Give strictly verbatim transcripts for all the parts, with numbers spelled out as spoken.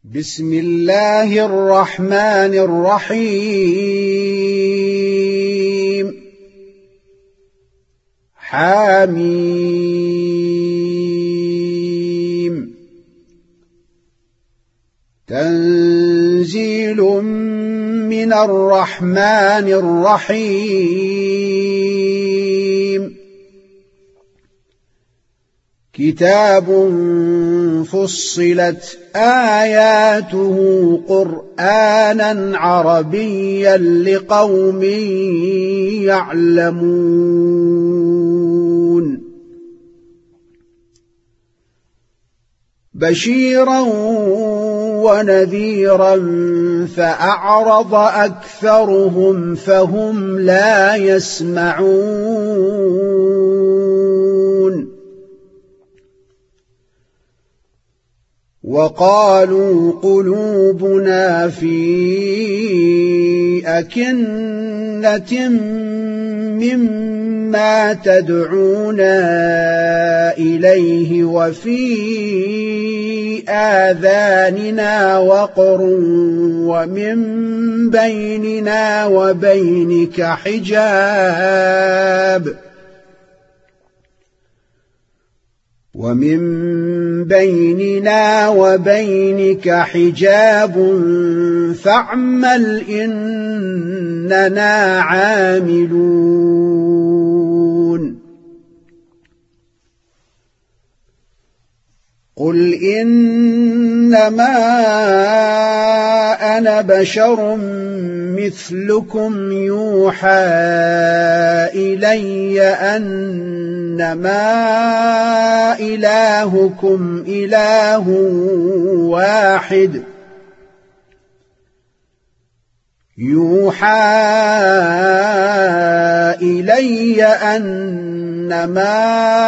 بسم الله الرحمن الرحيم حميم تنزيل من الرحمن الرحيم كتاب فصلت آياته قرآنا عربيا لقوم يعلمون بشيرا ونذيرا فأعرض أكثرهم فهم لا يسمعون وقالوا قلوبنا في أكنة مما تدعونا إليه وفي آذاننا وقر ومن بيننا وبينك حجاب ومن بيننا وبينك حجاب فاعمل إننا عاملون قل إنما أنا بشر مثلكم يوحى إلي أنما إلهكم إله واحد يوحى إلي أنما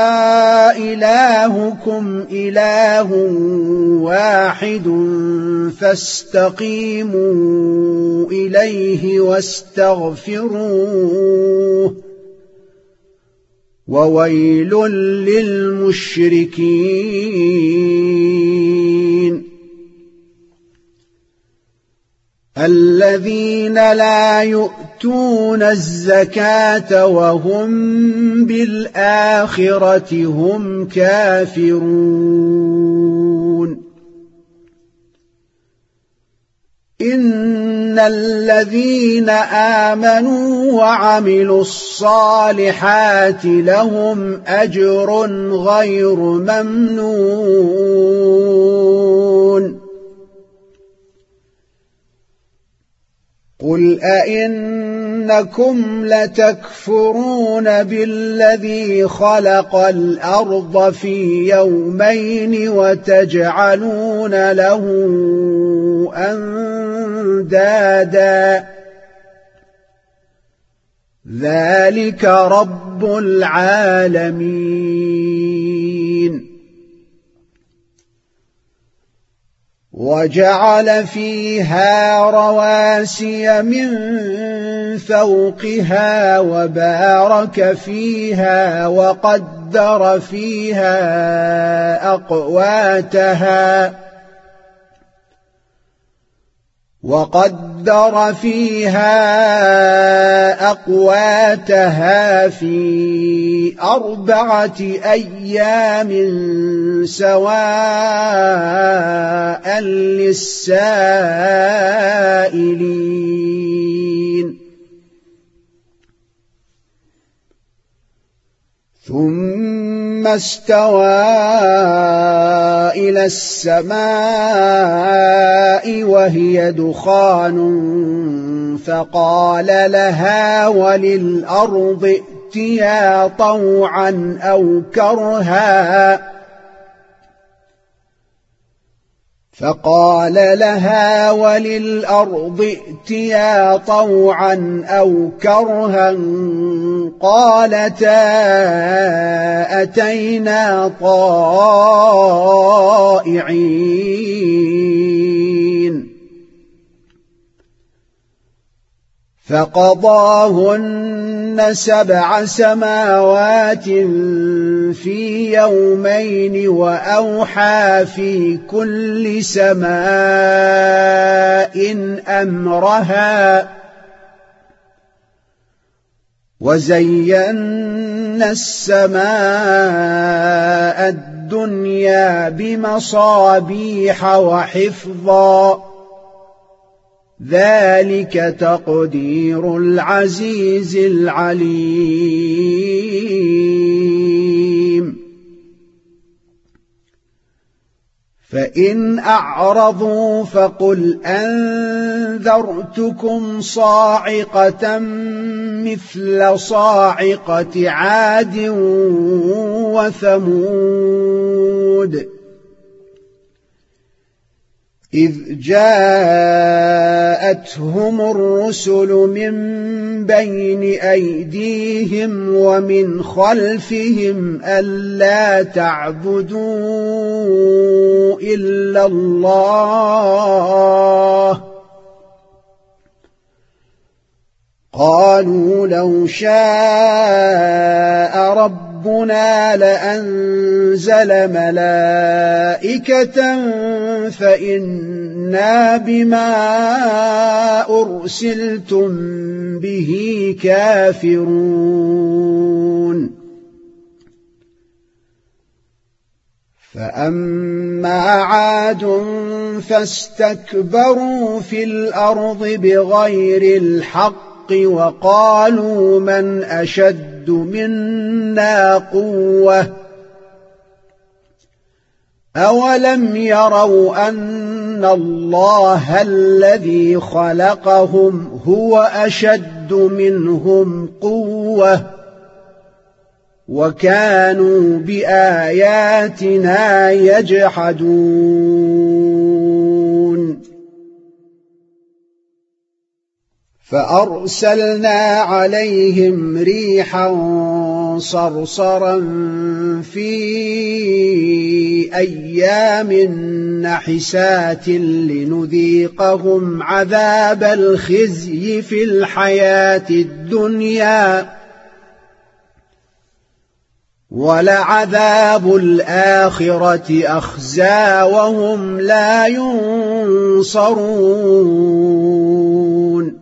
إلهكم إله واحد فاستقيموا إليه واستغفروه وويل للمشركين الذين لا يؤتون الزكاة وهم بالآخرة هم كافرون إن الذين آمنوا وعملوا الصالحات لهم أجر غير ممنون قل أئنكم لتكفرون بالذي خلق الأرض في يومين وتجعلون له أندادا ذلك رب العالمين وجعل فيها رواسي من فوقها وبارك فيها وقدر فيها أقواتها وقدر فيها أقواتها في أربعة أيام سواء للسائلين ثم استوى إلى السماء وهي دخان فقال لها وللأرض ائتيا طوعا أو كرها فقال لها وللأرض ائتيا طوعا أو كرها قالتا أتينا طائعين فقضاهن سبع سماوات في يومين وأوحى في كل سماء أمرها وزينا السماء الدنيا بمصابيح وحفظا ذلك تقدير العزيز العليم فإن أعرضوا فقل أنذرتكم صاعقة مثل صاعقة عاد وثمود إذ جاءتهم الرسل من بين أيديهم ومن خلفهم ألا تعبدوا إلا الله قالوا لو شاء ربنا لأنزل ملائكة فإنا بما أرسلتم به كافرون فأما عاد فاستكبروا في الأرض بغير الحق وقالوا من أشد منا قوة أولم يروا أن الله الذي خلقهم هو أشد منهم قوة وكانوا بآياتنا يجحدون فأرسلنا عليهم ريحا صرصرا في أيام نحسات لنذيقهم عذاب الخزي في الحياة الدنيا ولعذاب الآخرة أخزى وهم لا ينصرون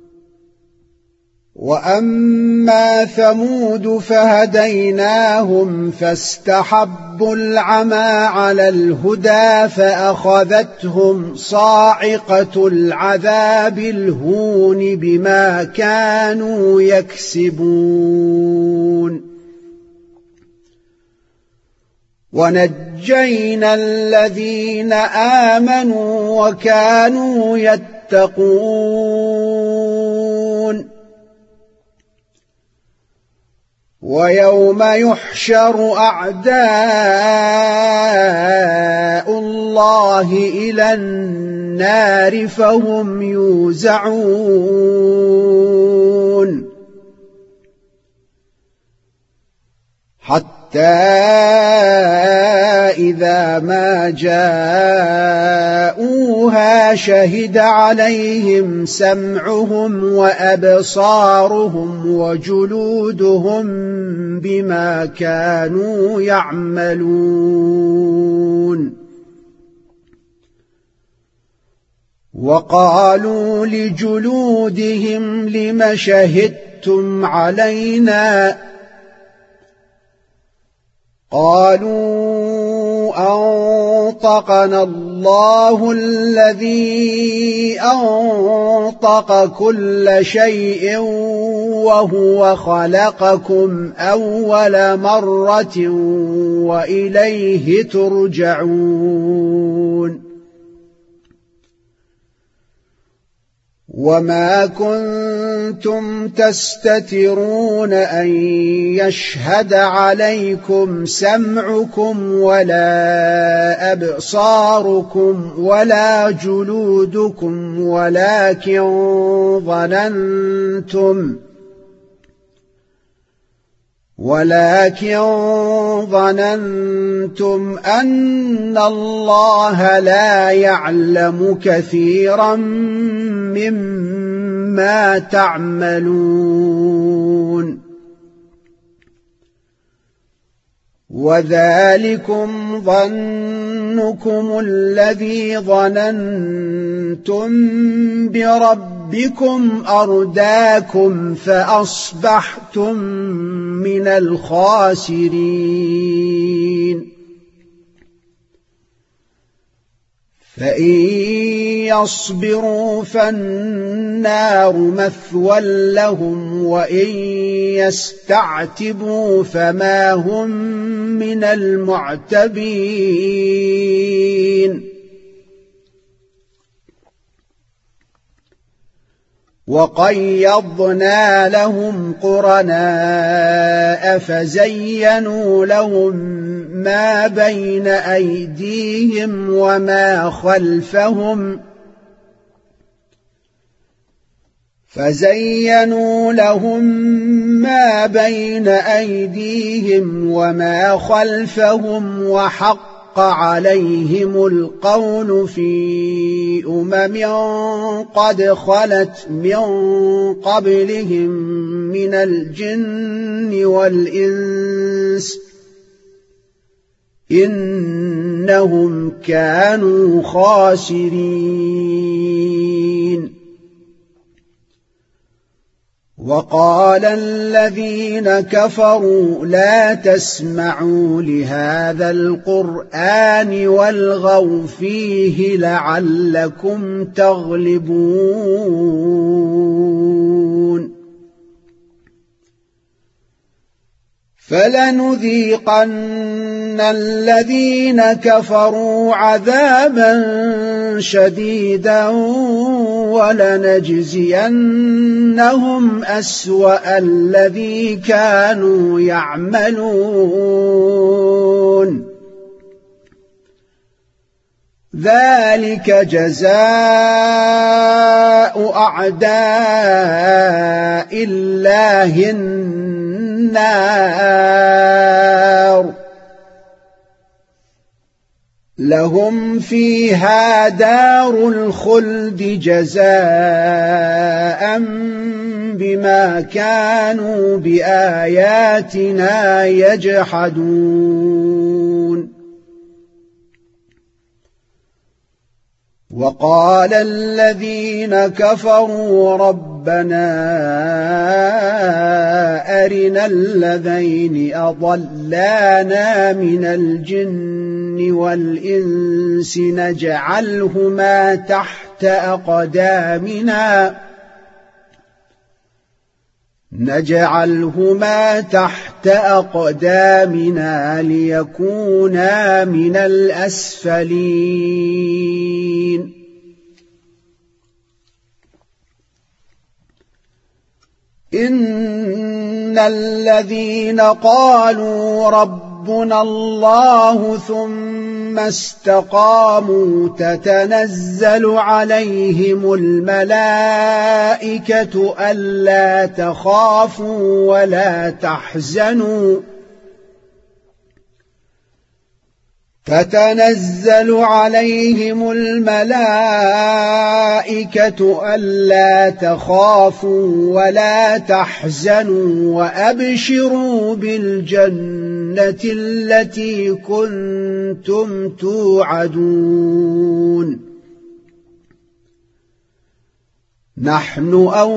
وأما ثمود فهديناهم فاستحبوا العمى على الهدى فأخذتهم صاعقة العذاب الهون بما كانوا يكسبون ونجينا الذين آمنوا وكانوا يتقون ويوم يحشر أعداء الله إلى النار فهم يوزعون حتى إذا ما جاءوها شهد عليهم سمعهم وأبصارهم وجلودهم بما كانوا يعملون وقالوا لجلودهم لم شهدتم علينا قالوا أنطقنا الله الذي أنطق كل شيء وهو خلقكم أول مرة وإليه ترجعون وما كنتم تستترون أن يشهد عليكم سمعكم ولا أبصاركم ولا جلودكم ولكن ظننتم ولكن ظننتم أن الله لا يعلم كثيرا مما تعملون وذلكم ظنكم الذي ظننتم بربكم أرداكم فأصبحتم من الخاسرين فإن يصبروا فالنار مثوى لهم وإن يستعتبوا فما هم من المعتبين وقيضنا لهم قرناء فزينوا لهم ما بين أيديهم وما خلفهم فزينوا لهم ما بين أيديهم وما خلفهم وحق عليهم القول في أمم قد خلت من قبلهم من الجن والإنس إنهم كانوا خاسرين وقال الذين كفروا لا تسمعوا لهذا القرآن والغوا فيه لعلكم تغلبون فلنذيقن الذين كفروا عذابا شديدا ولنجزينهم أسوأ الذي كانوا يعملون ذلك جزاء أعداء الله النار لهم فيها دار الخلد جزاء بما كانوا بآياتنا يجحدون وقال الذين كفروا ربنا أرنا الذين أضلانا من الجن والإنس نجعلهما تحت أقدامنا نجعلهما تحت أقدامنا ليكونا من الأسفلين إن الذين قالوا ربنا الله ثم استقاموا تتنزل عليهم الملائكة ألا تخافوا ولا تحزنوا تتنزل عليهم الملائكة ألا تخافوا ولا تحزنوا وأبشروا بالجنة التي كنتم توعدون نحن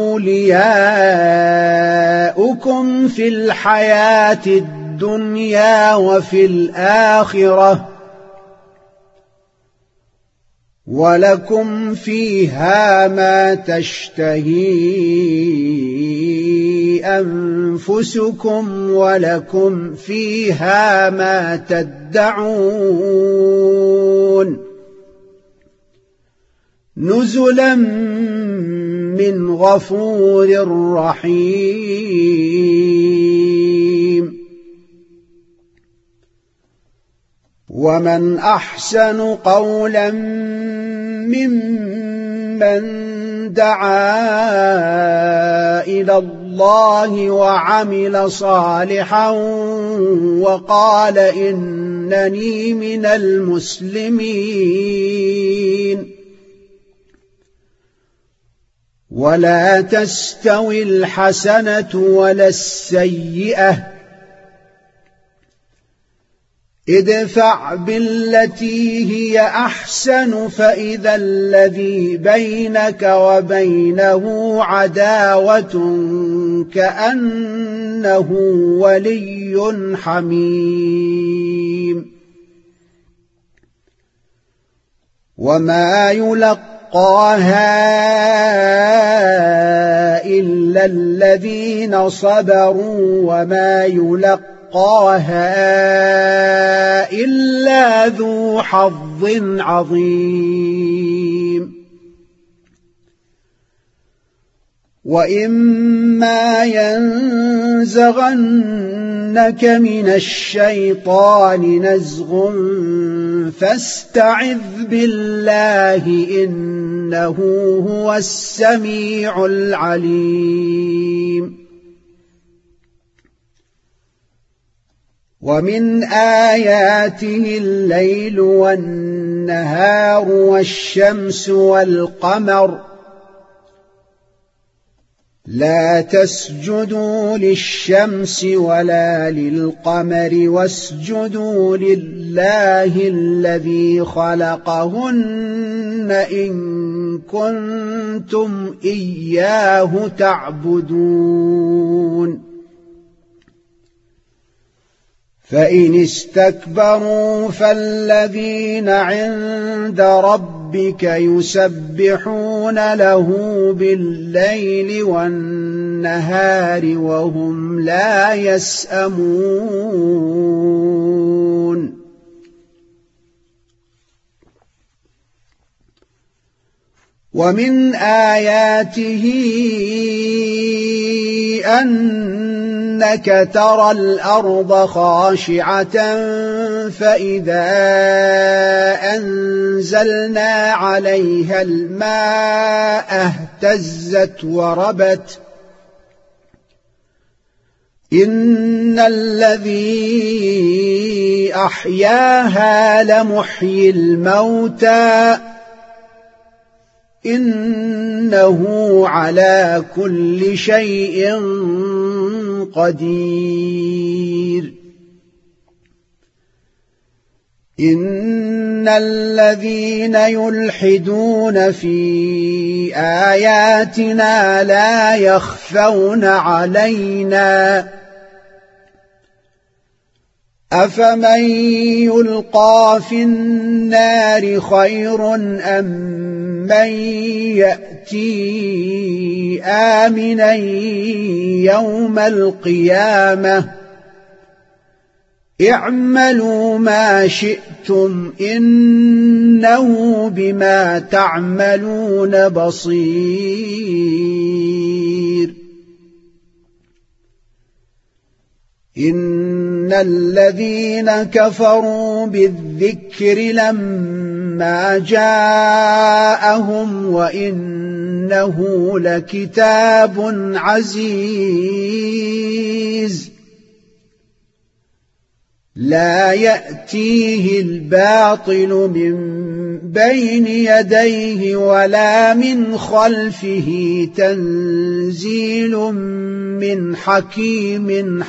أولياؤكم في الحياة الدنيا وفي الآخرة ولكم فيها ما تشتهي أنفسكم ولكم فيها ما تدعون نزلا من غفور رحيم ومن أحسن قولا ممن دعا إلى الله الله وعمل صالحا وقال إنني من المسلمين ولا تستوي الحسنة ولا السيئة ادفع بالتي هي أحسن فإذا الذي بينك وبينه عداوة كأنه ولي حميم وما يلقاها إلا الذين صبروا وما يلقاها قاها إلا ذو حظ عظيم وإما ينزغنك من الشيطان نزغ فاستعذ بالله إنه هو السميع العليم ومن آياته الليل والنهار والشمس والقمر لا تسجدوا للشمس ولا للقمر واسجدوا لله الذي خلقهن إن كنتم إياه تعبدون فإن استكبروا فالذين عند ربك يسبحون له بالليل والنهار وهم لا يسأمون ومن آياته أنك ترى الأرض خاشعة فإذا أنزلنا عليها الماء اهتزت وربت إن الذي أحياها لمحيي الموتى إنه على كل شيء قدير إن الذين يلحدون في آياتنا لا يخفون علينا أفمن يلقى في النار خير أم من يأتي آمنا يوم القيامة اعملوا ما شئتم إنه بما تعملون بصير إن الذين كفروا بالذكر لما جاءهم وإنه لكتاب عزيز لا يأتيه الباطل من بين يديه ولا من خلفه تنزيل من حكيم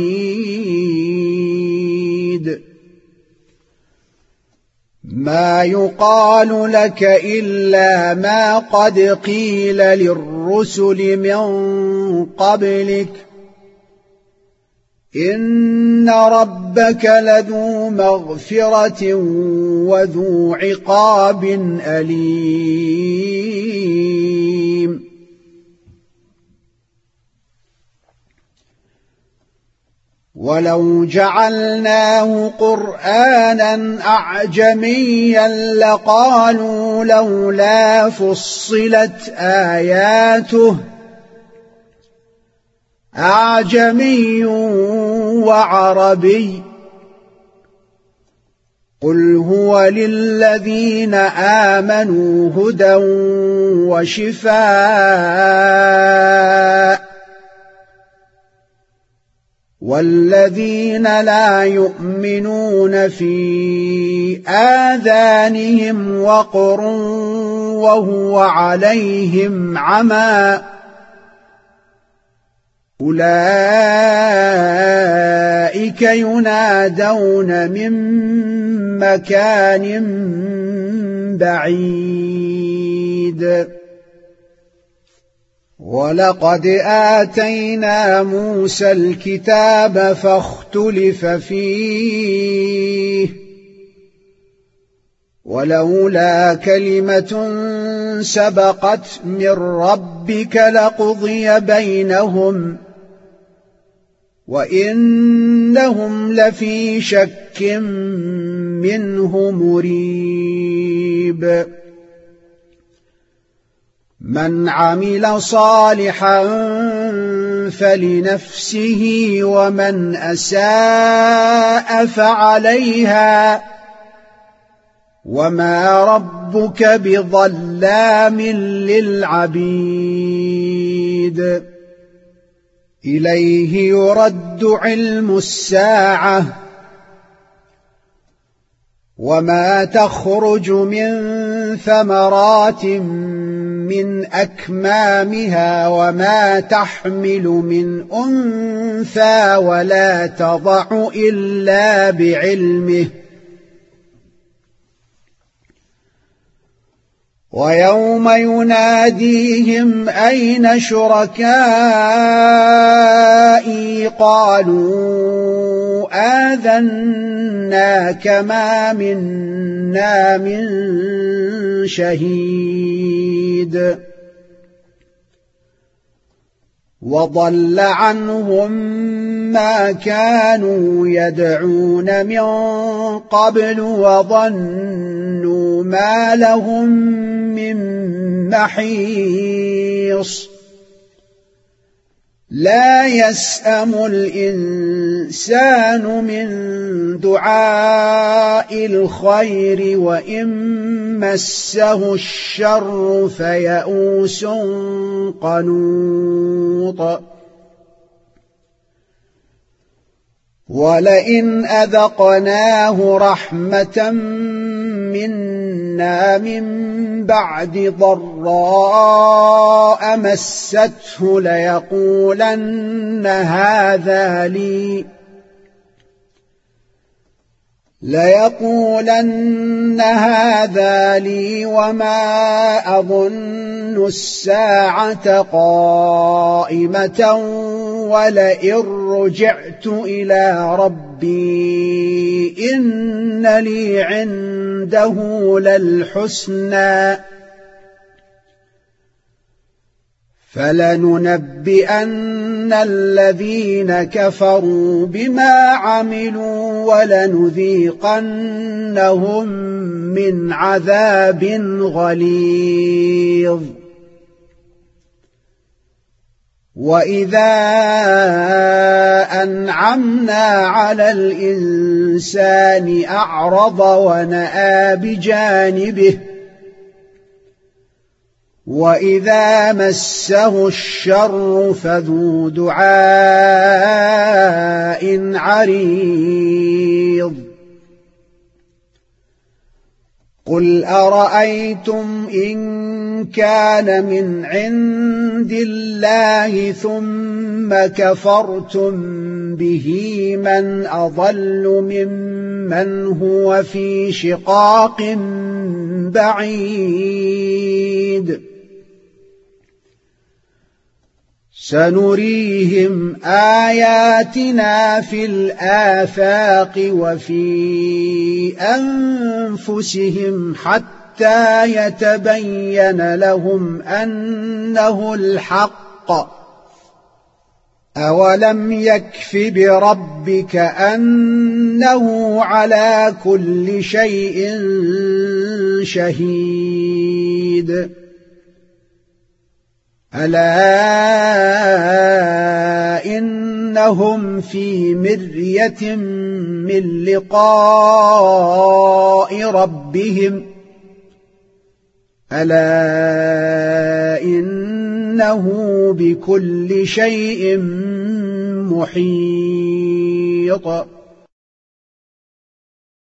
حميد ما يقال لك إلا ما قد قيل للرسل من قبلك إن ربك لذو مغفرة وذو عقاب أليم ولو جعلناه قرآنا أعجميا لقالوا لولا فصلت آياته أعجمي وعربي قل هو للذين آمنوا هدى وشفاء والذين لا يؤمنون في آذانهم وقر وهو عليهم عمى أولئك ينادون من مكان بعيد ولقد آتينا موسى الكتاب فاختلف فيه ولولا كلمة سبقت من ربك لقضي بينهم وإنهم لفي شك منه مريب من عمل صالحا فلنفسه ومن أساء فعليها وما ربك بظلام للعبيد إليه يرد علم الساعة وما تخرج من ثمرات من أكمامها وما تحمل من أنثى ولا تضع إلا بعلمه ويوم يناديهم أين شركائي قالوا آذناك ما منا من شهيد وضل عنهم ما كانوا يدعون من قبل وظنوا ما لهم من محيص لا يسأم الإنسان من دعاء الخير وإن مسه الشر فيئوس قنوط ولئن أذقناه رحمة منا من بعد ضراء مسته ليقولن هذا لي ليقولن هذا لي وما أظن الساعة قائمة ولئن رجعت إلى ربي إن لي عنده للحسنى فلننبئن الذين كفروا بما عملوا ولنذيقنهم من عذاب غليظ وإذا أنعمنا على الإنسان أعرض ونأى بجانبه وإذا مسه الشر فذو دعاء عريض قل أرأيتم إن كان من عند الله ثم كفرتم به من أضل ممن هو في شقاق بعيد سنريهم آياتنا في الآفاق وفي أنفسهم حتى يتبين لهم أنه الحق أولم يكف بربك أنه على كل شيء شهيد ألا إنهم في مرية من لقاء ربهم ألا إنه بكل شيء محيط